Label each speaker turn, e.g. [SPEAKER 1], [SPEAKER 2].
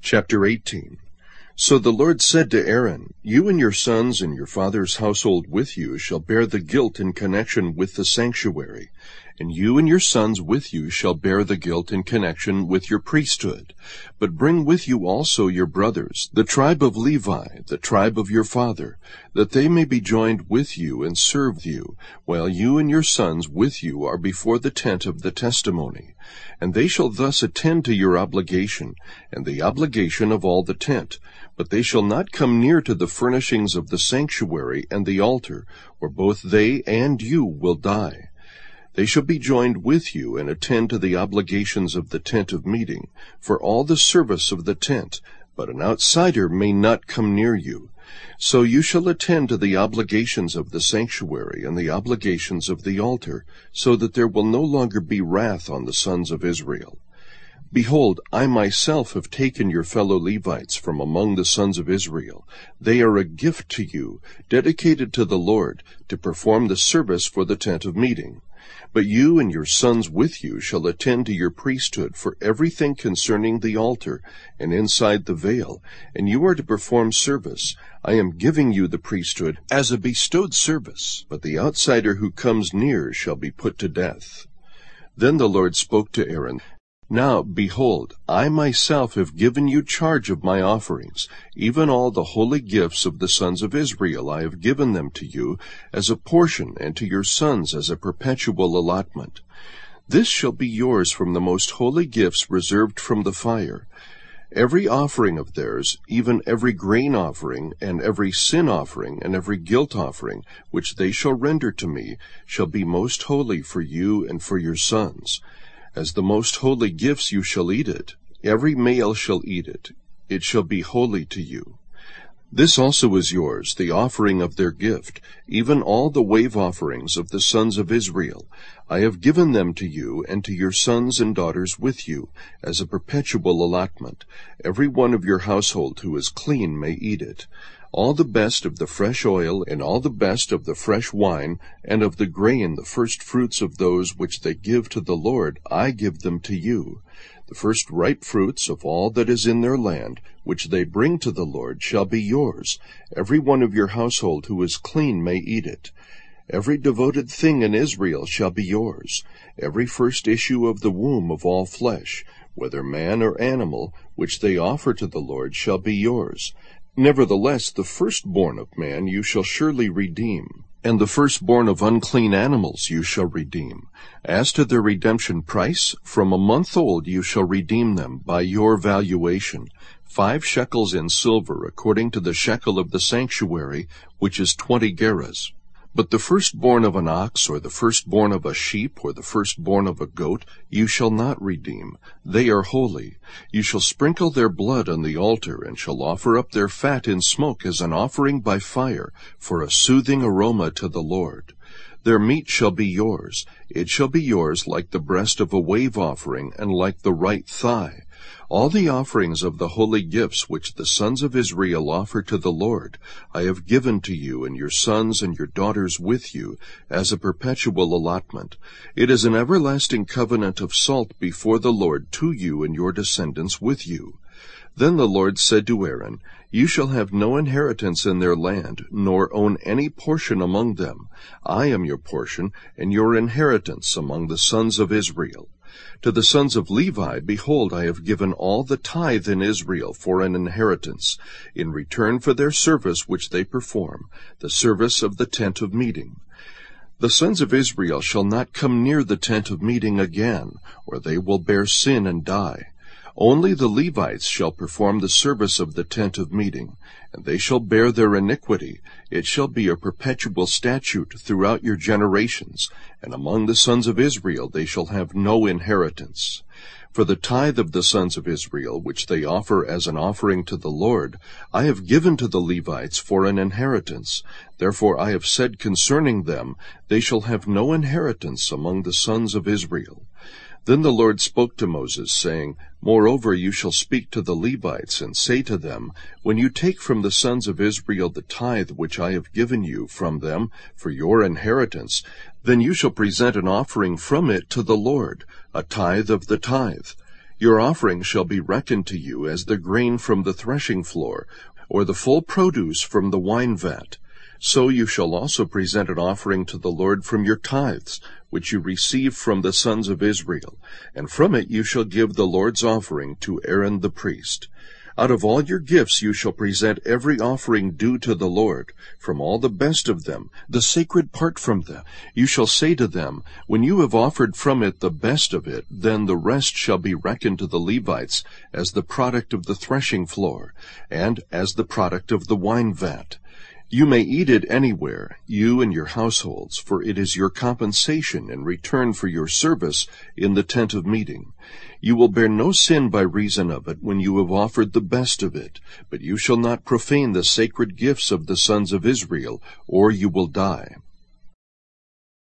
[SPEAKER 1] Chapter 18. So the Lord said to Aaron, You and your sons and your father's household with you shall bear the guilt in connection with the sanctuary, and you and your sons with you shall bear the guilt in connection with your priesthood. But bring with you also your brothers, the tribe of Levi, the tribe of your father, that they may be joined with you and serve you, while you and your sons with you are before the tent of the testimony. And they shall thus attend to your obligation, and the obligation of all the tent. But they shall not come near to the furnishings of the sanctuary and the altar, or both they and you will die. They shall be joined with you and attend to the obligations of the tent of meeting, for all the service of the tent, but an outsider may not come near you. So you shall attend to the obligations of the sanctuary and the obligations of the altar, so that there will no longer be wrath on the sons of Israel. Behold, I myself have taken your fellow Levites from among the sons of Israel. They are a gift to you, dedicated to the Lord, to perform the service for the tent of meeting. But you and your sons with you shall attend to your priesthood for everything concerning the altar and inside the veil, and you are to perform service. I am giving you the priesthood as a bestowed service, but the outsider who comes near shall be put to death. Then the Lord spoke to Aaron, Now, behold, I myself have given you charge of my offerings, even all the holy gifts of the sons of Israel I have given them to you as a portion, and to your sons as a perpetual allotment. This shall be yours from the most holy gifts reserved from the fire. Every offering of theirs, even every grain offering, and every sin offering, and every guilt offering, which they shall render to me, shall be most holy for you and for your sons. As the most holy gifts you shall eat it. Every male shall eat it. It shall be holy to you. This also is yours, the offering of their gift, even all the wave offerings of the sons of Israel. I have given them to you and to your sons and daughters with you, as a perpetual allotment. Every one of your household who is clean may eat it. All the best of the fresh oil, and all the best of the fresh wine, and of the grain the first fruits of those which they give to the Lord, I give them to you. The first ripe fruits of all that is in their land, which they bring to the Lord, shall be yours. Every one of your household who is clean may eat it. Every devoted thing in Israel shall be yours. Every first issue of the womb of all flesh, whether man or animal, which they offer to the Lord, shall be yours. Nevertheless, the firstborn of man you shall surely redeem, and the firstborn of unclean animals you shall redeem. As to their redemption price, from a month old you shall redeem them by your valuation, 5 shekels in silver, according to the shekel of the sanctuary, which is 20 gerahs. But the firstborn of an ox, or the firstborn of a sheep, or the firstborn of a goat, you shall not redeem. They are holy. You shall sprinkle their blood on the altar, and shall offer up their fat in smoke as an offering by fire, for a soothing aroma to the Lord. Their meat shall be yours. It shall be yours like the breast of a wave offering, and like the right thigh. All the offerings of the holy gifts which the sons of Israel offer to the Lord, I have given to you and your sons and your daughters with you, as a perpetual allotment. It is an everlasting covenant of salt before the Lord to you and your descendants with you. Then the Lord said to Aaron, You shall have no inheritance in their land, nor own any portion among them. I am your portion, and your inheritance among the sons of Israel. To the sons of Levi, behold, I have given all the tithe in Israel for an inheritance, in return for their service which they perform, the service of the tent of meeting. The sons of Israel shall not come near the tent of meeting again, or they will bear sin and die. Only the Levites shall perform the service of the tent of meeting, and they shall bear their iniquity. It shall be a perpetual statute throughout your generations, and among the sons of Israel they shall have no inheritance. For the tithe of the sons of Israel, which they offer as an offering to the Lord, I have given to the Levites for an inheritance. Therefore I have said concerning them, They shall have no inheritance among the sons of Israel. Then the Lord spoke to Moses, saying, Moreover you shall speak to the Levites, and say to them, When you take from the sons of Israel the tithe which I have given you from them for your inheritance, then you shall present an offering from it to the Lord, a tithe of the tithe. Your offering shall be reckoned to you as the grain from the threshing floor, or the full produce from the wine vat. So you shall also present an offering to the Lord from your tithes, which you receive from the sons of Israel, and from it you shall give the Lord's offering to Aaron the priest. Out of all your gifts you shall present every offering due to the Lord, from all the best of them, the sacred part from them. You shall say to them, when you have offered from it the best of it, then the rest shall be reckoned to the Levites as the product of the threshing floor, and as the product of the wine vat. You may eat it anywhere, you and your households, for it is your compensation in return for your service in the tent of meeting. You will bear no sin by reason of it when you have offered the best of it, but you shall not profane the sacred gifts of the sons of Israel, or you will die.